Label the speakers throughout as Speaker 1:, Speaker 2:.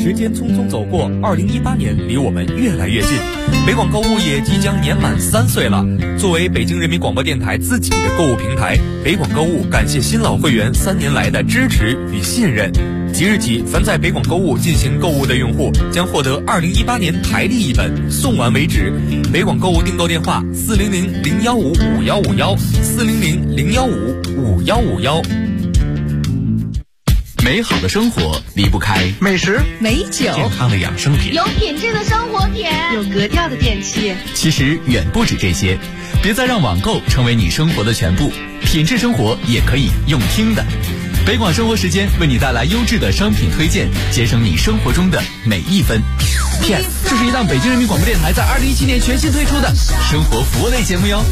Speaker 1: 时间匆匆走过，2018年离我们越来越近，北广购物也即将年满3岁了。作为北京人民广播电台自己的购物平台，北广购物感谢新老会员3年来的支持与信任。即日起，凡在北广购物进行购物的用户将获得2018年台历一本，送完为止。北广购物订购电话：400-015-5151，400-015-5151。
Speaker 2: 美好的生活离不开
Speaker 3: 美食、
Speaker 4: 美酒、
Speaker 2: 健康的养生品，
Speaker 5: 有品质的生活点，
Speaker 4: 有格调的电器。
Speaker 2: 其实远不止这些，别再让网购成为你生活的全部，品质生活也可以用听的。北广生活时间为你带来优质的商品推荐，节省你生活中的每一分。Yes， 这是一档北京人民广播电台在2017年全新推出的生活服务类节目哟。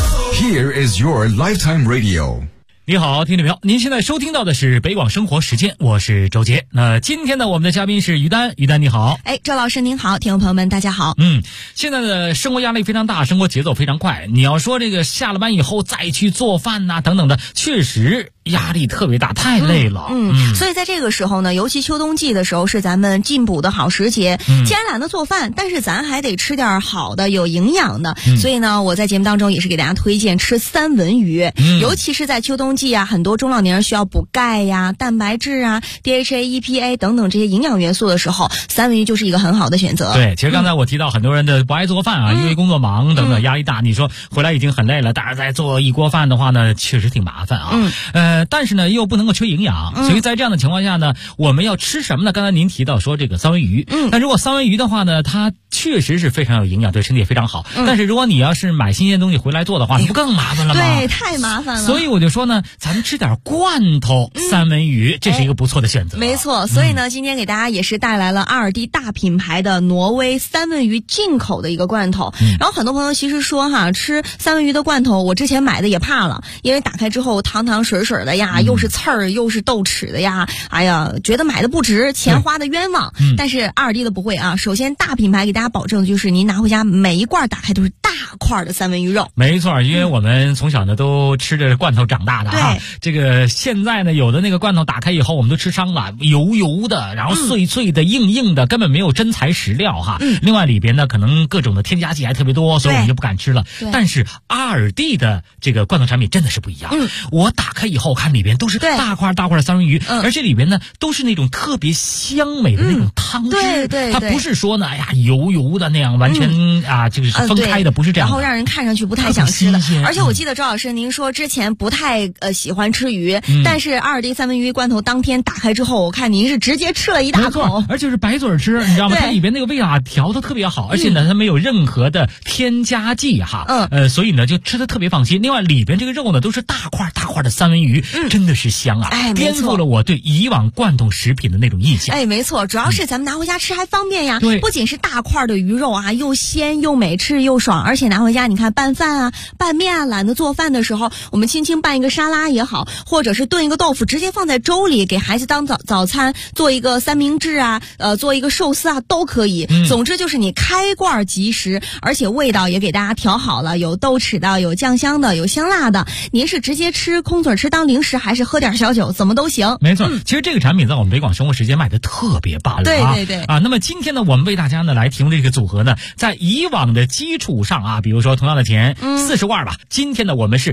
Speaker 6: Here is your lifetime radio。
Speaker 7: 你好，听众朋友，您现在收听到的是北广生活时间，我是周杰。那今天呢，我们的嘉宾是于丹，于丹你好。
Speaker 4: 周老师您好，听众朋友们大家好。
Speaker 7: 现在的生活压力非常大，生活节奏非常快，你要说这个下了班以后再去做饭呐等等的，确实压力特别大，太累了。
Speaker 4: 所以在这个时候呢，尤其秋冬季的时候是咱们进补的好时节。既然懒得做饭，但是咱还得吃点好的有营养的。所以呢，我在节目当中也是给大家推荐吃三文鱼，尤其是在秋冬季啊，很多中老年人需要补钙呀、蛋白质啊、DHA、EPA 等等这些营养元素的时候，三文鱼就是一个很好的选择。
Speaker 7: 对，其实刚才我提到很多人的不爱做饭啊，因为工作忙等等压力大，你说回来已经很累了，但是再做一锅饭的话呢，确实挺麻烦啊。但是呢又不能够缺营养，所以在这样的情况下呢，我们要吃什么呢？刚才您提到说这个三文鱼，但如果三文鱼的话呢，它确实是非常有营养，对身体也非常好。但是如果你要是买新鲜东西回来做的话，那不更麻烦了吗？
Speaker 4: 对，太麻烦了。
Speaker 7: 所以我就说呢，咱们吃点罐头三文鱼，这是一个不错的选择。
Speaker 4: 没错，所以呢，今天给大家也是带来了阿尔蒂大品牌的挪威三文鱼进口的一个罐头。然后很多朋友其实说哈，吃三文鱼的罐头，我之前买的也怕了，因为打开之后汤汤水水的呀，又是刺儿又是豆豉的呀，哎呀，觉得买的不值，钱花的冤枉。但是阿尔蒂的不会啊，首先大品牌给大家保证的就是您拿回家每一罐打开都是大块的三文鱼肉。
Speaker 7: 没错，因为我们从小呢都吃着罐头长大的哈。这个现在呢有的那个罐头打开以后我们都吃伤了，油油的，然后脆脆的、硬硬的，根本没有真材实料哈。另外里边呢可能各种的添加剂还特别多，所以我们就不敢吃了。但是阿尔蒂的这个罐头产品真的是不一样。我打开以后看里边都是大块大块的三文鱼，而且里边呢都是那种特别香美的那种汤汁。对，它不是说呢，哎呀油油的那样完全就是分开的，不是这样的。
Speaker 4: 然后让人看上去不太想吃的。而且我记得周老师您说之前不太喜欢吃鱼，但是阿尔蒂三文鱼罐头当天打开之后，我看您是直接吃了一大口，
Speaker 7: 而且是白嘴吃，你知道吗？它里边那个味道调得特别好，而且呢它没有任何的添加剂哈。所以呢就吃得特别放心。另外里边这个肉呢都是大块大块的三文鱼，真的是香啊！颠覆了我对以往罐头食品的那种印象。
Speaker 4: 没错，主要是咱们拿回家吃还方便呀。不仅是大块的鱼肉啊，又鲜又美，吃又爽，而且拿回家你看拌饭啊、拌面啊，懒得做饭的时候，我们轻轻拌一个沙拉也好，或者是炖一个豆腐，直接放在粥里给孩子当早餐，做一个三明治啊，做一个寿司啊，都可以。总之就是你开罐即食，而且味道也给大家调好了，有豆豉的，有酱香的，有香辣的。您是直接吃空嘴吃当零食，还是喝点小酒，怎么都行。
Speaker 7: 没错，其实这个产品在我们北广生活时间卖的特别棒了。对那么今天呢，我们为大家呢来提供这个组合呢，在以往的基础上啊，比如说同样的钱40罐吧，今天呢我们是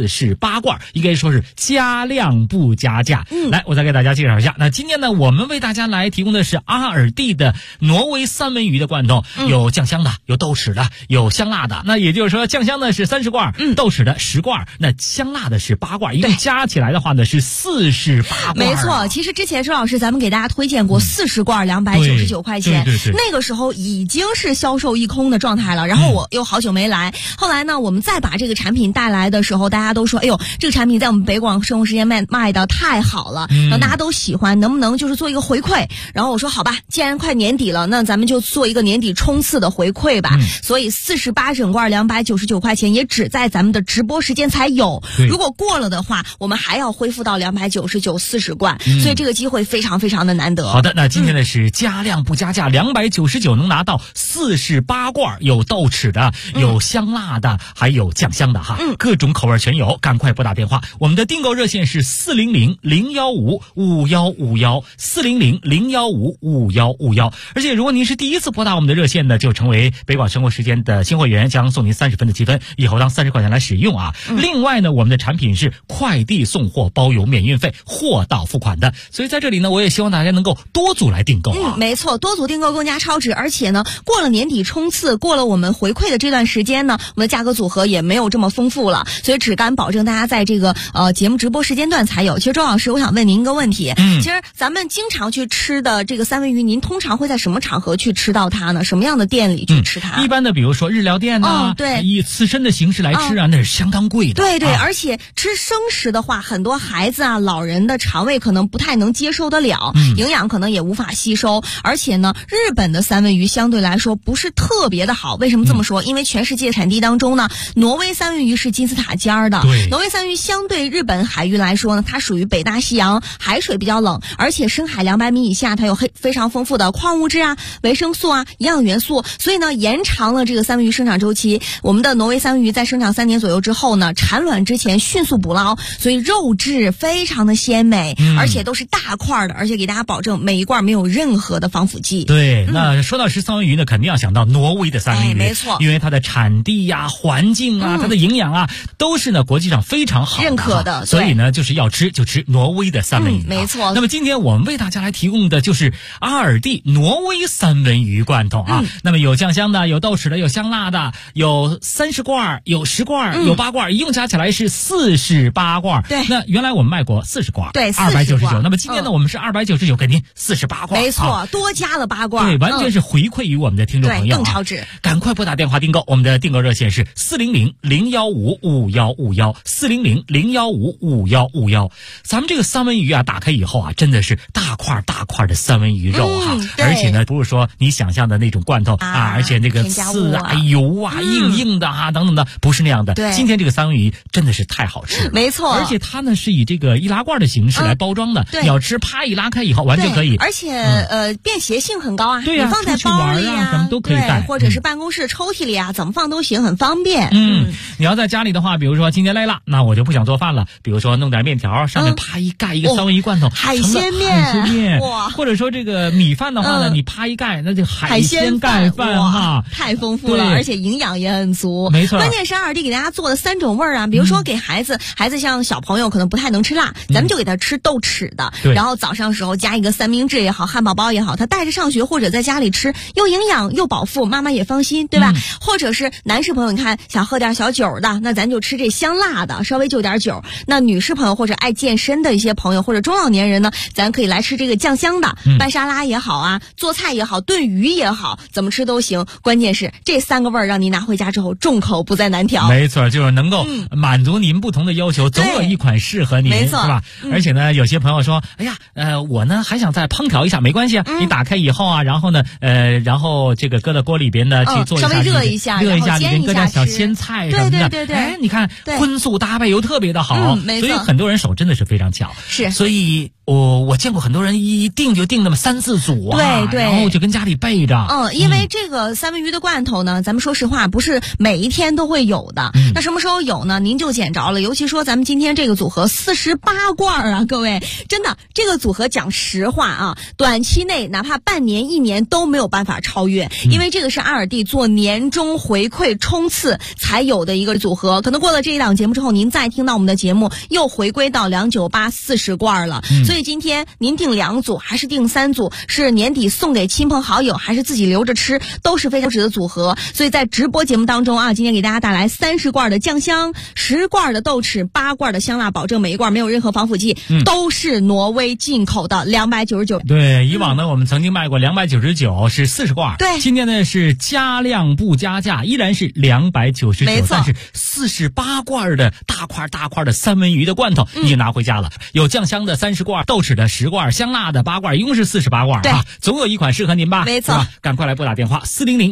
Speaker 7: 48罐，应该说是加量不加价。来，我再给大家介绍一下。那今天呢，我们为大家来提供的是阿尔蒂的挪威三文鱼的罐头，有酱香的，有豆豉的，有香辣的。那也就是说，酱香的是30罐，豆豉的10罐，那香辣的是8罐，一共加起来的话呢是48罐。
Speaker 4: 没错，其实之前周老师咱们给大家推荐过40罐299块钱，那个时候已经是销售一空的状态了。然后我又好久没来，后来呢，我们再把这个产品带来的时候，大家都说，哎呦，这个产品在我们北广生活时间卖的太好了，然后大家都喜欢，能不能就是做一个回馈？然后我说好吧，既然快年底了，那咱们就做一个年底冲刺的回馈吧。所以48整罐299块钱，也只在咱们的直播时间才有。如果过了的话，我们还要恢复到299 40罐，所以这个机会非常非常的难得。
Speaker 7: 好的，那今天呢是加量不加价，299能拿到48罐，有豆豉的， 有香辣的，还有酱香的哈，各种口味全有，赶快拨打电话，我们的订购热线是400-015-5151，400-015-5151。而且如果您是第一次拨打我们的热线呢，就成为北广生活时间的新会员，将送您30分的积分，以后当30块钱来使用啊。另外呢，我们的产品是快递送货包邮免运费，货到付款的，所以在这里呢，我也希望大家能够多组来订购啊。
Speaker 4: 没错，多组订购更加超值，而且呢，过了年底冲刺，过了我们回馈的这段时间呢，我们的价格组合也没有这么丰富了，所以只敢保证大家在这个节目直播时间段才有。其实周老师，我想问您一个问题，其实咱们经常去吃的这个三文鱼，您通常会在什么场合去吃到它呢？什么样的店里去吃它？
Speaker 7: 一般的比如说日料店啊，
Speaker 4: 对，
Speaker 7: 以刺身的形式来吃啊，那是相当贵的。
Speaker 4: 对对，而且吃生食的话，很多孩子啊、老人的肠胃可能不太能接受得了，营养可能也无法吸收。而且呢，日本的三文鱼相对来说不是特别的好。为什么这么说？因为全世界产地当中呢，挪威三文鱼是金字塔尖儿的。
Speaker 7: 对，
Speaker 4: 挪威三文鱼相对日本海域来说呢，它属于北大西洋，海水比较冷，而且深海200米以下，它有非常丰富的矿物质啊、维生素啊、营养元素，所以呢，延长了这个三文鱼生长周期。我们的挪威三文鱼在生长3年左右之后呢，产卵之前迅速捕捞，所以肉质非常的鲜美，而且都是大块的，而且给大家保证每一罐没有任何的防腐剂。
Speaker 7: 对，那说到吃三文鱼呢，肯定要想到挪威的三文鱼，
Speaker 4: 没错，
Speaker 7: 因为它的产地呀、环境啊、它的营养啊，都是呢国际上非常好
Speaker 4: 认可的，
Speaker 7: 所以呢，就是要吃就吃挪威的三文鱼。
Speaker 4: 没错。
Speaker 7: 那么今天我们为大家来提供的就是阿尔蒂挪威三文鱼罐头啊。那么有酱香的，有豆豉的，有香辣的，有30罐，有10罐，有8罐，一共加起来是48罐。
Speaker 4: 对，
Speaker 7: 那原来我们卖过40罐，
Speaker 4: 对
Speaker 7: ，299。那么今天呢，我们是299给您48罐，
Speaker 4: 没错，多加了8罐，
Speaker 7: 对，完全是回馈于我们的听众朋友，
Speaker 4: 更超值。
Speaker 7: 赶快拨打电话订购，我们的订购热线是400-015-5151，400-015-5151。咱们这个三文鱼啊，打开以后啊，真的是大块大块的三文鱼肉哈，而且呢，不是说你想象的那种罐头啊，而且那个刺啊、油啊、硬的啊等等的，不是那样的。
Speaker 4: 对，
Speaker 7: 今天这个三文鱼真的是太好吃了，
Speaker 4: 没错。
Speaker 7: 而且它呢是以这个易拉罐的形式来包装的，你要吃啪一拉开以后完全可以，
Speaker 4: 而且便携性很高啊，
Speaker 7: 对呀，
Speaker 4: 你放在包里
Speaker 7: 啊，什么都可以带，
Speaker 4: 或者是办公室抽屉里啊，怎么放都行，很方便。
Speaker 7: 你要在家里的话，比如说今天累了，那我就不想做饭了，比如说弄点面条，上面啪一盖一个三文鱼罐头，
Speaker 4: 海鲜面，
Speaker 7: 哇！或者说这个米饭的话呢，你啪一盖，那就海鲜盖饭哈，
Speaker 4: 太丰富了，而且营养也很足。
Speaker 7: 没错，
Speaker 4: 关键是阿尔蒂给大家做的3种味儿啊，比如说给孩子像小朋友可能不太能吃辣，咱们就给他吃豆豉的，然后早上时候加一个三明治也好，汉堡包也好，他带着上学或者在家里吃，又营养又饱腹，妈妈也放心，对吧？或者是男士朋友，你看想喝点小酒的，那咱就吃这香辣的，稍微就点酒。那女士朋友或者爱健身的一些朋友或者中老年人呢，咱可以来吃这个酱香的，拌沙拉也好啊，做菜也好，炖鱼也好，怎么吃都行。关键是这3个味儿让您拿回家之后众口不再难调。
Speaker 7: 没错，就是能够满足您不同的要求，总有一款适合您，
Speaker 4: 没错，
Speaker 7: 是吧？而且呢，有些朋友说，哎呀，我呢还想再烹调一下，没关系啊，你打开以后啊，然后呢，然后这个搁到锅里边呢去做一下，
Speaker 4: 稍微热一下，
Speaker 7: 里边搁点小鲜菜什么的，
Speaker 4: 对，
Speaker 7: 哎，你看荤素搭配又特别的好，
Speaker 4: 没错，
Speaker 7: 所以很多人手真的是非常巧，
Speaker 4: 是，
Speaker 7: 所以我见过很多人一订就订那么3、4组啊，
Speaker 4: 对，
Speaker 7: 然后就跟家里备着。
Speaker 4: 因为这个三文鱼的罐头呢，咱们说实话不是每一天都会有的，那什么时候有呢？您就捡着了。尤其说咱们今天这个组合48罐啊，各位，真的这个组合讲实话啊，短期内哪怕半年、1年都没有办法超越，因为这个是阿尔蒂做年终回馈冲刺才有的一个组合。可能过了这一档节目之后，您再听到我们的节目又回归到298 40罐了，所以今天您订2组还是订3组，是年底送给亲朋好友还是自己留着吃，都是非常值的组合。所以在直播节目当中啊，今天给大家带来30罐的酱香，10罐的豆豉，8罐的香辣，保证每一罐没有任何防腐剂，都是挪威进口的299。
Speaker 7: 对，以往呢我们曾经卖过299是40罐，
Speaker 4: 对，
Speaker 7: 今天呢是加量不加价，依然是299，
Speaker 4: 没错，
Speaker 7: 但是48罐的大块的三文鱼的罐头你拿回家了，有酱香的30罐， 豆豉的10罐，香辣的8罐，一共是48罐啊，总有一款适合您吧？
Speaker 4: 没错，
Speaker 7: 赶快来拨打电话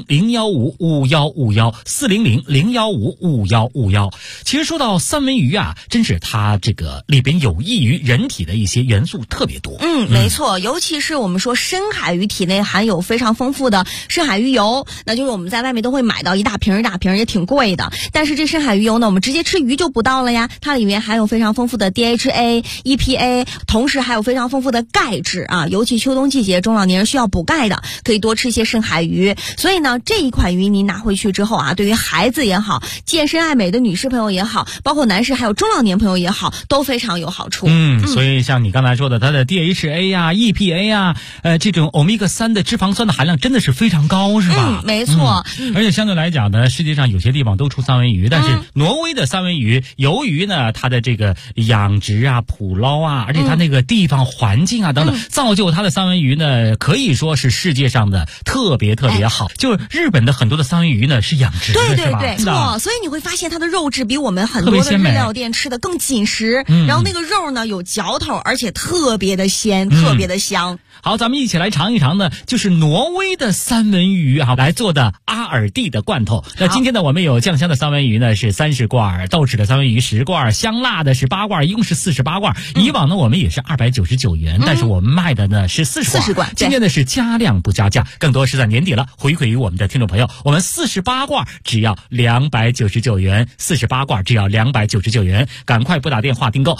Speaker 7: 400-015-5151，400-015-5151。其实说到三文鱼啊，真是它这个里边有益于人体的一些元素特别多。
Speaker 4: 没错，尤其是我们说深海鱼体内含有非常丰富的深海鱼油，那就是我们在外面都会买到一大瓶也挺贵的。但是这深海鱼油呢，我们直接吃鱼就不到了呀，它里面含有非常丰富的 DHA、EPA， 同时还有非常丰富的钙质啊，尤其秋冬季节中老年人需要补钙的，可以多吃一些深海鱼。所以呢，这一款鱼您拿回去之后啊，对于孩子也好，健身爱美的女士朋友也好，包括男士还有中老年朋友也好，都非常有好处。
Speaker 7: 所以像你刚才说的，它的 DHA 呀、EPA 呀，这种欧米伽3的脂肪酸的含量真的是非常高，是吧？
Speaker 4: 没错。
Speaker 7: 而且相对来讲呢，世界上有些地方都出三文鱼，但是挪威的三文鱼，由于呢它的这个养殖啊、捕捞啊，而且它那个地方环境啊等等，造就它的三文鱼呢，可以说是世界上的特别好。就是日本的很多的三文鱼呢是养殖的，
Speaker 4: 对，
Speaker 7: 是吧？
Speaker 4: 错。所以你会发现它的肉质比我们很多的日料店吃的更紧实，然后那个肉呢有嚼头，而且特别的鲜，特别的香。
Speaker 7: 好，咱们一起来尝一尝呢，就是挪威的三文鱼啊来做的阿尔蒂的罐头。那今天呢，我们有酱香的三文鱼呢是30罐，豆豉的三文鱼10罐，香辣的是8罐，一共是48罐。以往呢我们也是299元，但是我们卖的呢是40罐。今天呢是加量不加价，更多是在年底了，回馈于我们的听众朋友。我们48罐只要299元，48罐只要299元，赶快拨打电话订购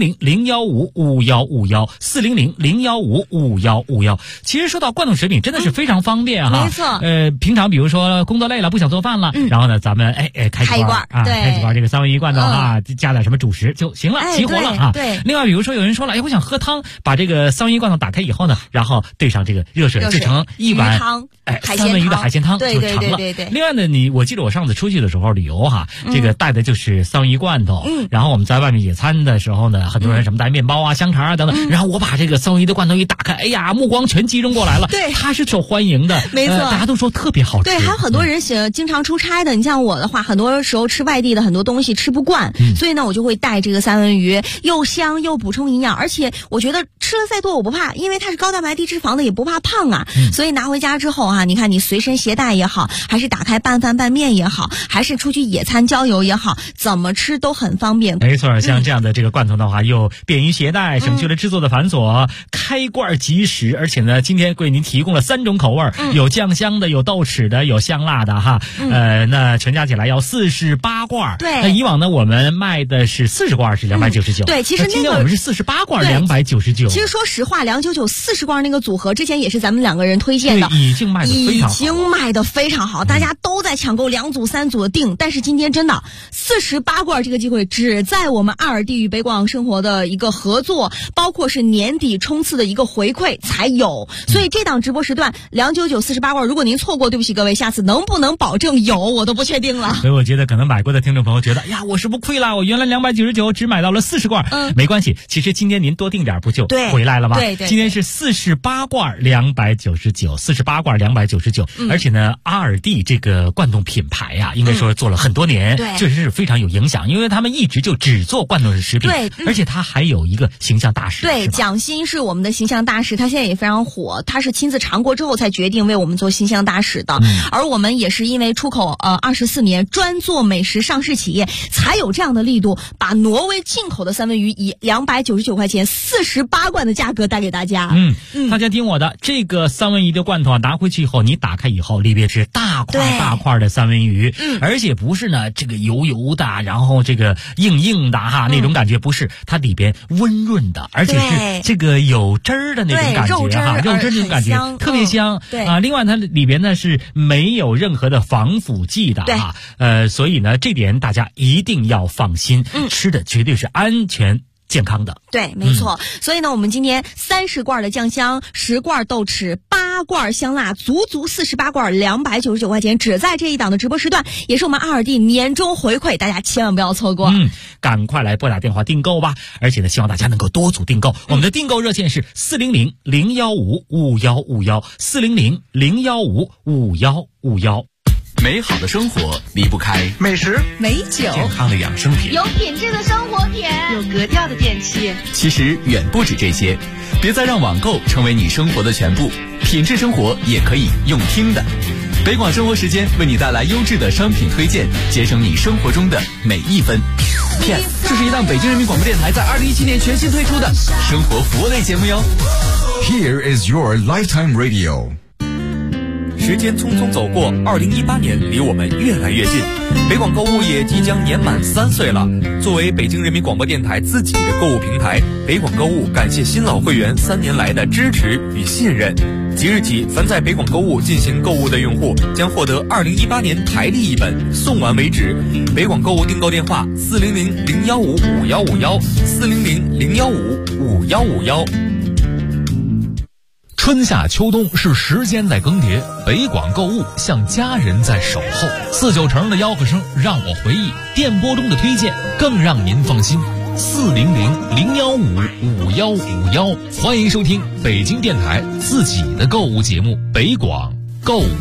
Speaker 7: 400-015-5151，400-015-5151。其实说到罐头食品真的是非常方便哈。
Speaker 4: 没错。
Speaker 7: 平常比如说工作累了不想做饭了，然后呢咱们开几罐啊，开几罐这个三文鱼罐头啊，加点什么主食就行了，齐活了啊。
Speaker 4: 对。
Speaker 7: 另外比如说有人说了，我想喝汤，把这个三文鱼罐头打开以后呢，然后兑上这个热水，就成一碗三文鱼的海鲜汤就成了。
Speaker 4: 对。
Speaker 7: 另外呢，我记得我上次出去的时候旅游哈，这个带的就是三文鱼罐头，然后我们在外面野餐的时候呢，很多人什么带面包啊、香肠啊等等，然后我把这个三文鱼的罐头一打开，哎呀，目光全集中过来了。
Speaker 4: 对，
Speaker 7: 它是受欢迎的，
Speaker 4: 没错，
Speaker 7: 大家都说特别好吃。
Speaker 4: 对，还有很多人经常出差的，你像我的话，很多时候吃外地的很多东西吃不惯，所以呢，我就会带这个三文鱼，又香又补充营养，而且我觉得吃了再多我不怕，因为它是高蛋白低脂肪的，也不怕胖啊。所以拿回家之后啊，你看你随身携带也好，还是打开拌饭拌面也好，还是出去野餐郊游也好，怎么吃都很方便。
Speaker 7: 没错，像这样的这个罐头的话，又便于携带，省去了制作的繁琐，开罐即食，而且呢，今天为您提供了3种口味，有酱香的，有豆豉的，有香辣的哈。那全加起来要48罐。
Speaker 4: 对。
Speaker 7: 那以往呢，我们卖的是40罐是299。
Speaker 4: 对，其实
Speaker 7: 今天我们是48罐299。
Speaker 4: 其实说实话，299 40罐那个组合之前也是咱们2个人推荐的，
Speaker 7: 已经卖得非常好，
Speaker 4: 大家都在抢购2组3组的订。但是今天真的48罐这个机会只在我们阿尔蒂与北广生活的一个合作，包括是年底冲刺的一个回馈才有。所以这档直播时段299 48罐，如果您错过，对不起各位，下次能不能保证有我都不确定了。
Speaker 7: 所以我觉得可能买过的听众朋友觉得，呀，我是不是亏了？我原来299只买到了40罐。没关系，其实今天您多订点不就回来了吗？
Speaker 4: 对。
Speaker 7: 今天是48罐299，48罐299。而且呢，阿尔蒂这个罐头品牌呀，应该说做了很多年，确实是非常有影响，因为他们一直就只做罐头食品。对。而且他还有一个形象大使。
Speaker 4: 对，蒋欣是我们的形象大使，他现在也非常火，他是亲自尝过之后才决定为我们做形象大使的。而我们也是因为出口24年，专做美食上市企业，才有这样的力度，把挪威进口的三文鱼以299块钱48罐的价格带给大家。
Speaker 7: 大家听我的，这个三文鱼的罐头拿回去以后，你打开以后，里边是大块的三文鱼，而且不是呢这个油的，然后这个硬的哈，那种感觉不是，它里边温润的，而且是这个有汁儿的那种感觉哈，肉汁那种感觉特别香。另外它里边呢是没有任何的防腐剂的哈，所以呢这点大家一定要放心，吃的绝对是安全健康的。
Speaker 4: 对，没错。所以呢，我们今天30罐的酱香，10罐豆豉，8罐香辣，足48罐299块钱，只在这一档的直播时段，也是我们阿尔蒂年终回馈，大家千万不要错过。
Speaker 7: 赶快来拨打电话订购吧！而且呢，希望大家能够多组订购。我们的订购热线是400-015-5151，400-015-5151。
Speaker 2: 美好的生活离不开
Speaker 3: 美食、
Speaker 4: 美酒、
Speaker 7: 健康的养生品，
Speaker 5: 有品质的生活品，
Speaker 8: 有格调的电器。
Speaker 2: 其实远不止这些，别再让网购成为你生活的全部，品质生活也可以用听的。北广生活时间为你带来优质的商品推荐，节省你生活中的每一分。这是一档北京人民广播电台在2017年全新推出的生活服务类节目哟。
Speaker 6: Here is your lifetime radio。
Speaker 1: 时间匆匆走过，2018年离我们越来越近，北广购物也即将年满3岁了。作为北京人民广播电台自己的购物平台，北广购物感谢新老会员3年来的支持与信任。即日起，凡在北广购物进行购物的用户将获得2018年台历一本，送完为止。北广购物订购电话：400-015-5151，400-015-5151。
Speaker 9: 春夏秋冬是时间在更迭，北广购物像家人在守候。49成的吆喝声让我回忆，电波中的推荐更让您放心。400-015-5151，欢迎收听北京电台自己的购物节目《北广购物》。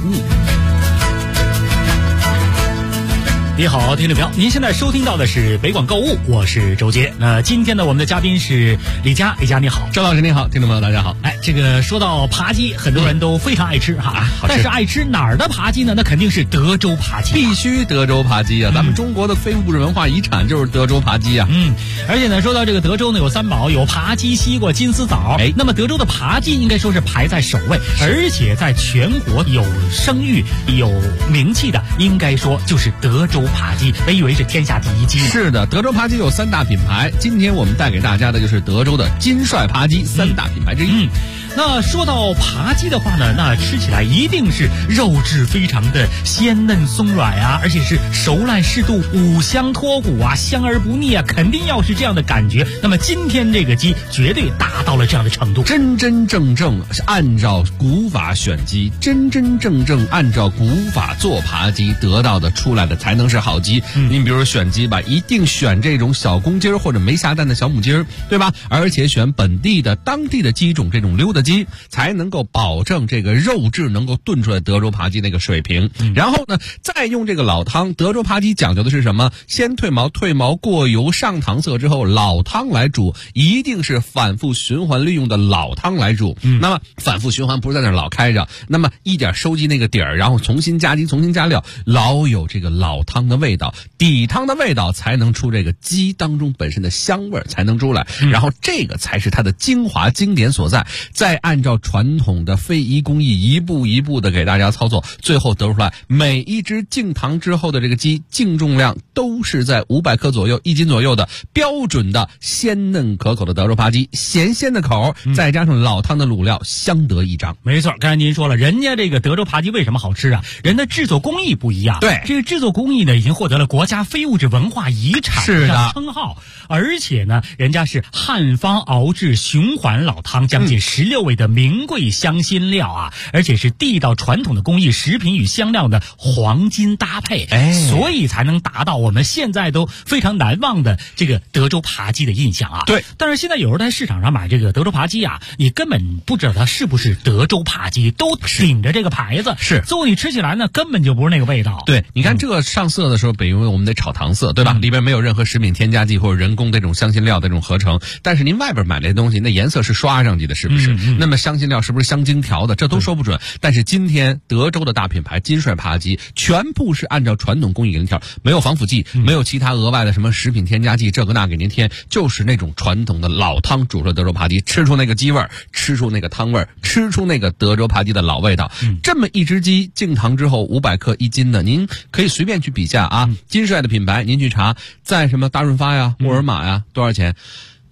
Speaker 7: 你好，听众朋友，您现在收听到的是北广购物，我是周杰。那今天呢，我们的嘉宾是李佳，李佳你好。
Speaker 10: 周老师你好，听众朋友大家好。
Speaker 7: 这个说到扒鸡，很多人都非常爱吃哈，但是爱吃哪儿的扒鸡呢？那肯定是德州扒鸡，
Speaker 10: 必须德州扒鸡啊！咱们中国的非物质文化遗产就是德州扒鸡啊。
Speaker 7: 而且呢，说到这个德州呢，有3宝，有扒鸡、西瓜、金丝枣。那么德州的扒鸡应该说是排在首位，而且在全国有声誉、有名气的，应该说就是德州扒鸡，被誉为是天下第一鸡。
Speaker 10: 是的，德州扒鸡有3大品牌，今天我们带给大家的就是德州的金帅扒鸡3大品牌之一。
Speaker 7: 那说到扒鸡的话呢，那吃起来一定是肉质非常的鲜嫩松软啊，而且是熟烂适度，五香脱骨啊，香而不腻啊，肯定要是这样的感觉。那么今天这个鸡绝对达到了这样的程度，
Speaker 10: 真真正正按照古法选鸡，真真正正按照古法做扒鸡，得到的出来的才能是好鸡。您比如选鸡吧，一定选这种小公鸡或者没下蛋的小母鸡，对吧？而且选本地的当地的鸡种，这种溜达鸡才能够保证这个肉质能够炖出来德州扒鸡那个水平。然后呢，再用这个老汤。德州扒鸡讲究的是什么？先退毛，退毛过油上糖色之后，老汤来煮，一定是反复循环利用的老汤来煮。那么反复循环不是在那儿老开着，那么一点收集那个底儿，然后重新加鸡，重新加料，老有这个老汤的味道，底汤的味道才能出这个鸡当中本身的香味才能出来。然后这个才是它的精华经典所在。再按照传统的非遗工艺一步一步的给大家操作，最后得出来每一只净糖之后的这个鸡净重量都是在500克左右，1斤左右的标准的鲜嫩可口的德州扒鸡，咸鲜的口，再加上老汤的卤料，相得益彰。
Speaker 7: 没错，刚才您说了，人家这个德州扒鸡为什么好吃啊？人的制作工艺不一样。
Speaker 10: 对，
Speaker 7: 这个制作工艺呢，已经获得了国家非物质文化遗产的称号，而且呢，人家是汉方熬制循环老汤，将近16味的名贵香辛料啊，而且是地道传统的工艺，食品与香料的黄金搭配，所以才能达到我们现在都非常难忘的这个德州扒鸡的印象啊。
Speaker 10: 对，
Speaker 7: 但是现在有人在市场上买这个德州扒鸡啊，你根本不知道它是不是德州扒鸡，都顶着这个牌子，
Speaker 10: 是，
Speaker 7: 最后你吃起来呢，根本就不是那个味道。
Speaker 10: 对，你看这个上色的时候，本因为我们得炒糖色，对吧？里边没有任何食品添加剂或者人工这种香辛料的这种合成，但是您外边买这东西，那颜色是刷上去的，是不是？那么香辛料是不是香精调的？这都说不准。但是今天德州的大品牌金帅扒鸡，全部是按照传统工艺给您调，没有防腐剂，没有其他额外的什么食品添加剂，这个那给您添，就是那种传统的老汤煮出的德州扒鸡，吃出那个鸡味儿，吃出那个汤味儿，吃出那个德州扒鸡的老味道。这么一只鸡净糖之后500克1斤的，您可以随便去比价啊。金帅的品牌您去查，在什么大润发呀、沃尔玛呀，多少钱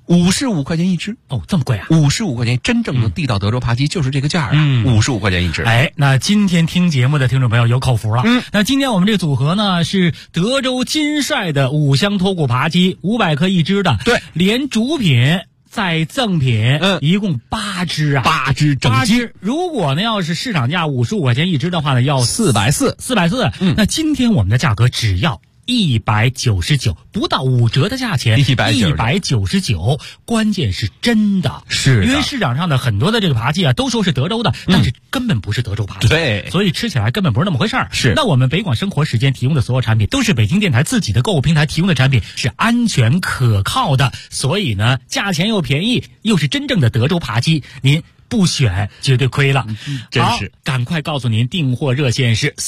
Speaker 10: ？55块钱一只。
Speaker 7: 哦，这么贵啊
Speaker 10: ！55块钱，真正的地道德州扒鸡就是这个价啊！55块钱一只。
Speaker 7: 那今天听节目的听众朋友有口福了。那今天我们这个组合呢是德州金帅的五香脱骨扒鸡，500克一只的。
Speaker 10: 对，
Speaker 7: 连主品再赠品，一共8只啊
Speaker 10: ，8只整鸡。
Speaker 7: 如果呢要是市场价55块钱一只的话呢，要
Speaker 10: 440。
Speaker 7: 那今天我们的价格只要 199，不到5折的价钱，199，关键是真的，
Speaker 10: 是
Speaker 7: 因为市场上的很多的这个扒鸡啊，都说是德州的，但是根本不是德州扒鸡，
Speaker 10: 对，
Speaker 7: 所以吃起来根本不是那么回事儿。
Speaker 10: 是，
Speaker 7: 那我们北广生活时间提供的所有产品，都是北京电台自己的购物平台提供的产品，是安全可靠的，所以呢，价钱又便宜，又是真正的德州扒鸡，您不选绝对亏了，
Speaker 10: 真是！
Speaker 7: 赶快告诉您，订货热线是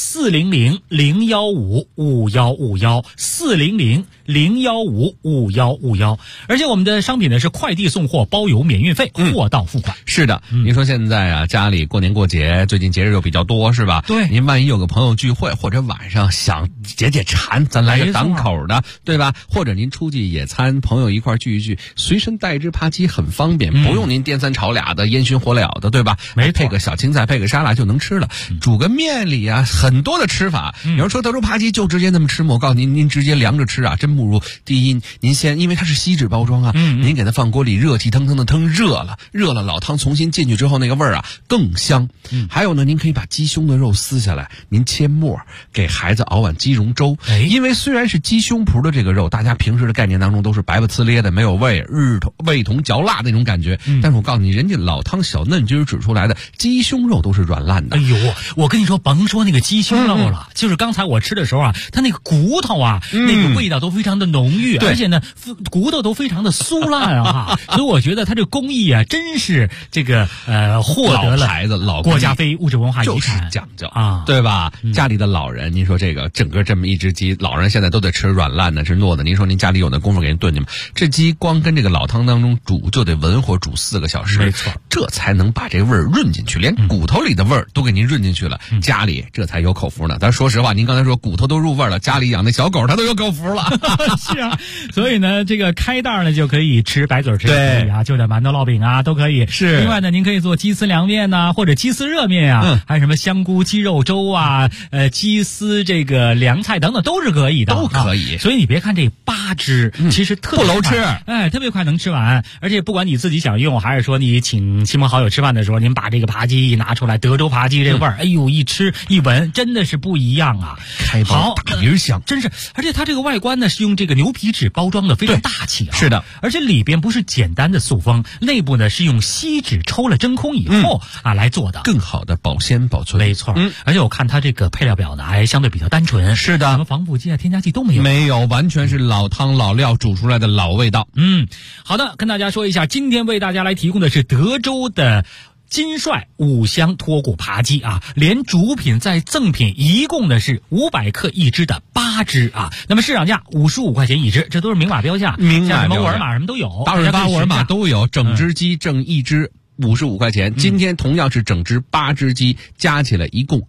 Speaker 7: 400-015-5151，400-015-5151。而且我们的商品呢是快递送货，包邮免运费，货到付款。
Speaker 10: 是的，您说现在啊，家里过年过节，最近节日又比较多，是吧？
Speaker 7: 对，
Speaker 10: 您万一有个朋友聚会，或者晚上想解解馋，咱来个档口的，对吧？或者您出去野餐，朋友一块聚一聚，随身带一只扒鸡很方便，不用您颠三炒俩的烟熏火燎的，对吧？
Speaker 7: 没
Speaker 10: 配个小青菜，配个沙拉就能吃了。煮个面里啊，很多的吃法。有人说德州扒鸡就直接那么吃吗？我告诉您，您直接凉着吃啊，真不如。第一，您先，因为它是锡纸包装啊，您给它放锅里热气腾腾的腾热了，老汤重新进去之后，那个味儿啊更香。还有呢，您可以把鸡胸的肉撕下来，您切末，给孩子熬碗鸡蓉粥。因为虽然是鸡胸脯的这个肉，大家平时的概念当中都是白不呲咧的，没有味，味同嚼蜡那种感觉。但是我告诉你，人家老汤小嫩筋指出来的鸡胸肉都是软烂的。
Speaker 7: 哎呦，我跟你说，甭说那个鸡胸肉了，就是刚才我吃的时候啊，它那个骨头啊，那个味道都非常的浓郁，而且呢，骨头都非常的酥烂啊。所以我觉得它这工艺啊，真是这个获得了
Speaker 10: 孩子老
Speaker 7: 国家非物质文化遗产，
Speaker 10: 就是讲究
Speaker 7: 啊，
Speaker 10: 对吧？家里的老人，您说这个整个这么一只鸡，老人现在都得吃软烂的，吃糯的。您说您家里有那功夫给人炖去吗？这鸡光跟这个老汤当中煮，就得文火煮4个小时，
Speaker 7: 没错，
Speaker 10: 这才能把这味儿润进去，连骨头里的味儿都给您润进去了，家里这才有口福呢。咱说实话，您刚才说骨头都入味了，家里养那小狗它都有口福了。
Speaker 7: 是啊，所以呢，这个开袋呢就可以吃，白嘴吃也可以啊，就点馒头烙饼啊都可以。
Speaker 10: 是。
Speaker 7: 另外呢，您可以做鸡丝凉面呐，或者鸡丝热面啊，还有什么香菇鸡肉粥啊，鸡丝这个凉菜等等都是可以的，
Speaker 10: 都可以。
Speaker 7: 所以你别看这8只，其实特别
Speaker 10: 不楼吃，
Speaker 7: 特别快能吃完。而且不管你自己想用，还是说你请亲朋好友吃饭的时候，您把这个扒鸡一拿出来，德州扒鸡这个味儿，哎呦，一吃一闻，真的是不一样啊！
Speaker 10: 开包大名香，
Speaker 7: 真是。而且它这个外观呢是用这个牛皮纸包装的，非常大气啊。
Speaker 10: 是的，
Speaker 7: 而且里边不是简单的塑封，内部呢是用锡纸抽了真空以后来做的，
Speaker 10: 更好的保鲜保存。
Speaker 7: 没错，而且我看它这个配料表呢还相对比较单纯，
Speaker 10: 是的，
Speaker 7: 什么防腐剂啊、添加剂都没有，
Speaker 10: 没有，完全是老汤老料煮出来的老味道。
Speaker 7: 好的，跟大家说一下，今天为大家来提供的是德州的金帅5香脱骨扒鸡啊，连主品再赠品，一共呢是500克一只的8只啊。那么市场价55块钱一只，这都是明码标价，
Speaker 10: 明码标价，
Speaker 7: 像什么沃尔玛什么都有
Speaker 10: ，88沃尔玛都有，整只鸡挣一只55块钱。今天同样是整只8只鸡，加起来一共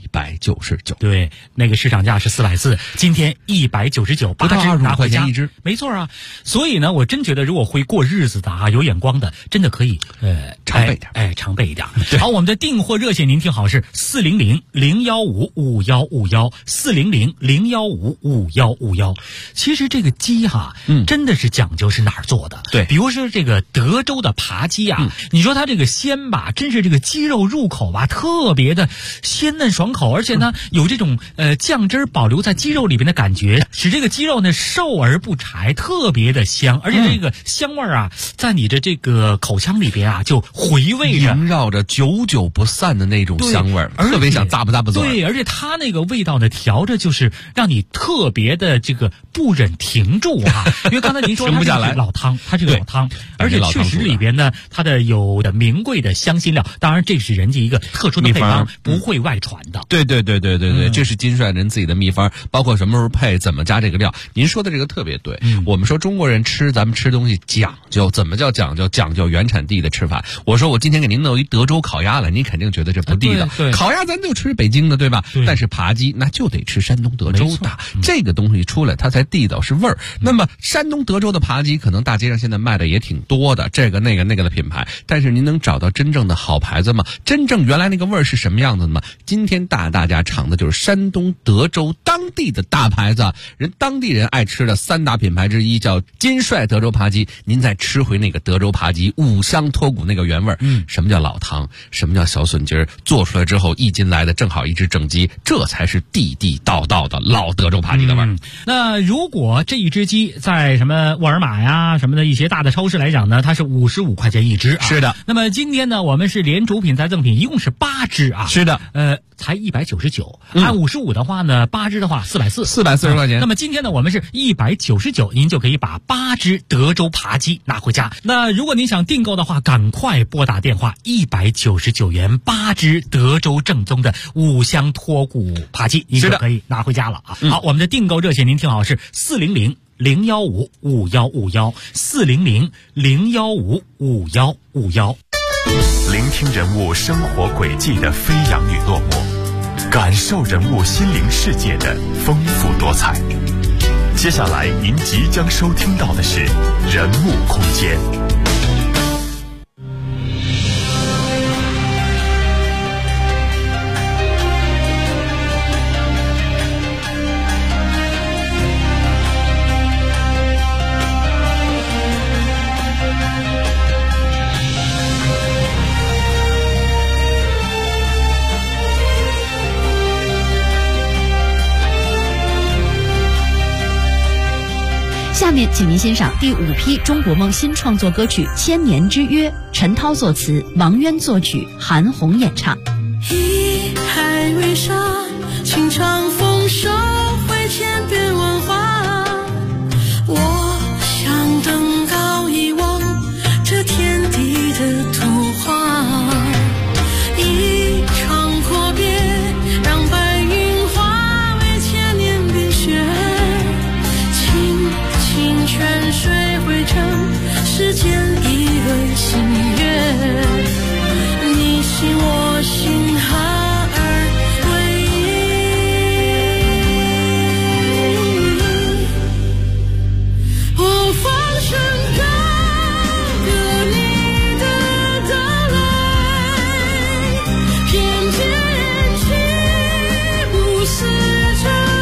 Speaker 10: 199。
Speaker 7: 对，那个市场价是440，今天199，
Speaker 10: 不到25块钱一只，
Speaker 7: 没错啊。所以呢，我真觉得如果会过日子的啊，有眼光的，真的可以
Speaker 10: 常备点，
Speaker 7: 常备一点。好，我们的订货热线您听好是400-015-5151，400-015-5151。其实这个鸡哈，真的是讲究是哪儿做的。
Speaker 10: 对，
Speaker 7: 比如说这个德州的扒鸡啊，你说它这个鲜吧，真是这个鸡肉入口吧，特别的鲜嫩爽口，而且呢有这种酱汁保留在鸡肉里边的感觉，使这个鸡肉呢瘦而不柴，特别的香，而且这个香味啊，在你的这个口腔里边啊，就回味着，
Speaker 10: 萦绕着，久久不散的那种香味儿，特别想咂巴咂巴嘴。
Speaker 7: 对，而且它那个味道呢，调着就是让你特别的这个不忍停住啊，因为刚才您说它这个老汤，它这个老汤，而且确实里边呢，它的有的名贵的香辛料，当然这是人家一个特殊的配方，不会外传的。
Speaker 10: 对，这是金帅人自己的秘方，包括什么时候配，怎么加这个料。您说的这个特别对，我们说中国人咱们吃东西讲究，怎么叫讲究？讲究原产地的吃法。我说我今天给您弄一德州烤鸭来，您肯定觉得这不地道。烤鸭咱就吃北京的，对吧？但是扒鸡那就得吃山东德州的，这个东西出来它才来地道，是味儿。那么山东德州的扒鸡可能大街上现在卖的也挺多的，这个那个的品牌，但是您能找到真正的好牌子吗？真正原来那个味儿是什么样子的吗？今天大家尝的就是山东德州当地的大牌子，当地人爱吃的3大品牌之一叫金帅德州扒鸡。您再吃回那个德州扒鸡五香脱骨那个原味儿，什么叫老汤，什么叫小笋筋儿，做出来之后1斤来的正好1只整鸡，这才是地道的老德州扒鸡的味儿。
Speaker 7: 那如果这一只鸡在什么沃尔玛呀什么的一些大的超市来讲呢，它是55块钱一只啊。
Speaker 10: 是的。
Speaker 7: 那么今天呢，我们是连主品再赠品，一共是8只啊。
Speaker 10: 是的。
Speaker 7: 才199，按55的话呢，8只的话440
Speaker 10: 块钱。
Speaker 7: 那么今天呢，我们是199，您就可以把8只德州扒鸡拿回家。那如果您想订购的话，赶快拨打电话，199元8只德州正宗的五香脱骨扒鸡，您就可以拿回家了啊。好，我们的订购热线您听好，是400-015-5151，400-015-5151。
Speaker 3: 聆听人物生活轨迹的飞扬与落寞，感受人物心灵世界的丰富多彩。接下来您即将收听到的是人物空间。
Speaker 5: 下面请您欣赏第5批中国梦新创作歌曲《千年之约》，陈涛作词，王渊作曲，韩红演唱。
Speaker 11: 一海为沙，情长丰收，会千变万化。我想登高一望这天地的图画，一场阔别，让白云化为千年冰雪。泉水汇成世间一轮新月，你心我心哈而为一。我放声高歌你的到来，翩翩起舞四周。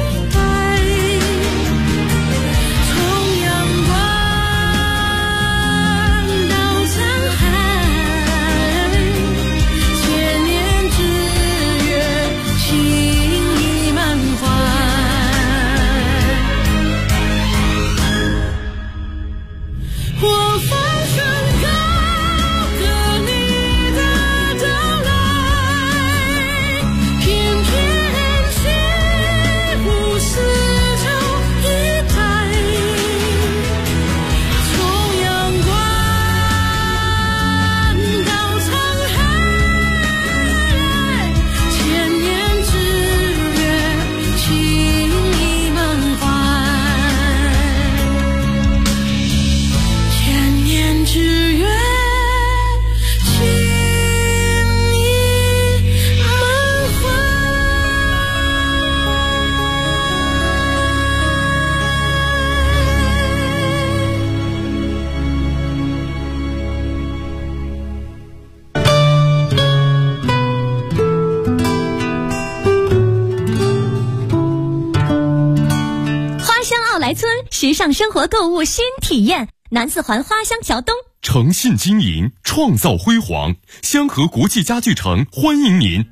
Speaker 5: 时尚生活购物新体验，南四环花乡桥东，
Speaker 3: 诚信经营，创造辉煌，香河国际家具城欢迎您。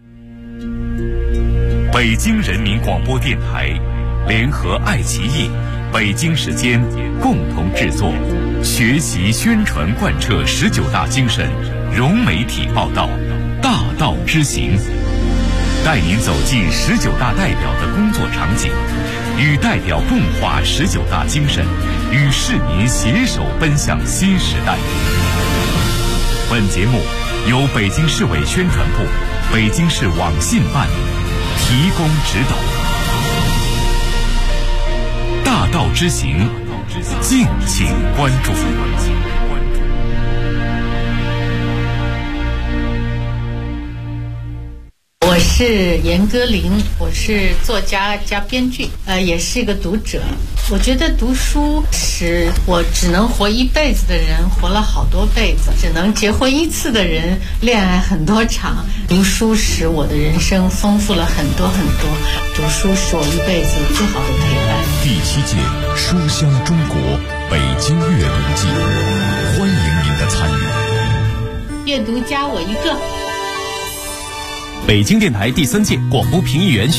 Speaker 3: 北京人民广播电台联合爱奇艺、北京时间共同制作，学习宣传贯彻19大精神，融媒体报道，大道之行，带您走进19大代表的工作场景，与代表共话19大精神，与市民携手奔向新时代。本节目由北京市委宣传部、北京市网信办提供指导。大道之行，敬请关注。
Speaker 12: 我是严歌苓，我是作家加编剧，也是一个读者。
Speaker 8: 我觉得读书使我只能活一辈子的人活了好多辈子，只能结婚一次的人恋爱很多场。读书使我的人生丰富了很多很多，读书是我一辈子最好的陪伴。
Speaker 6: 第7届书香中国北京阅读季，欢迎您的参与。
Speaker 8: 阅读加我一个。
Speaker 3: 北京电台第3届广播评议员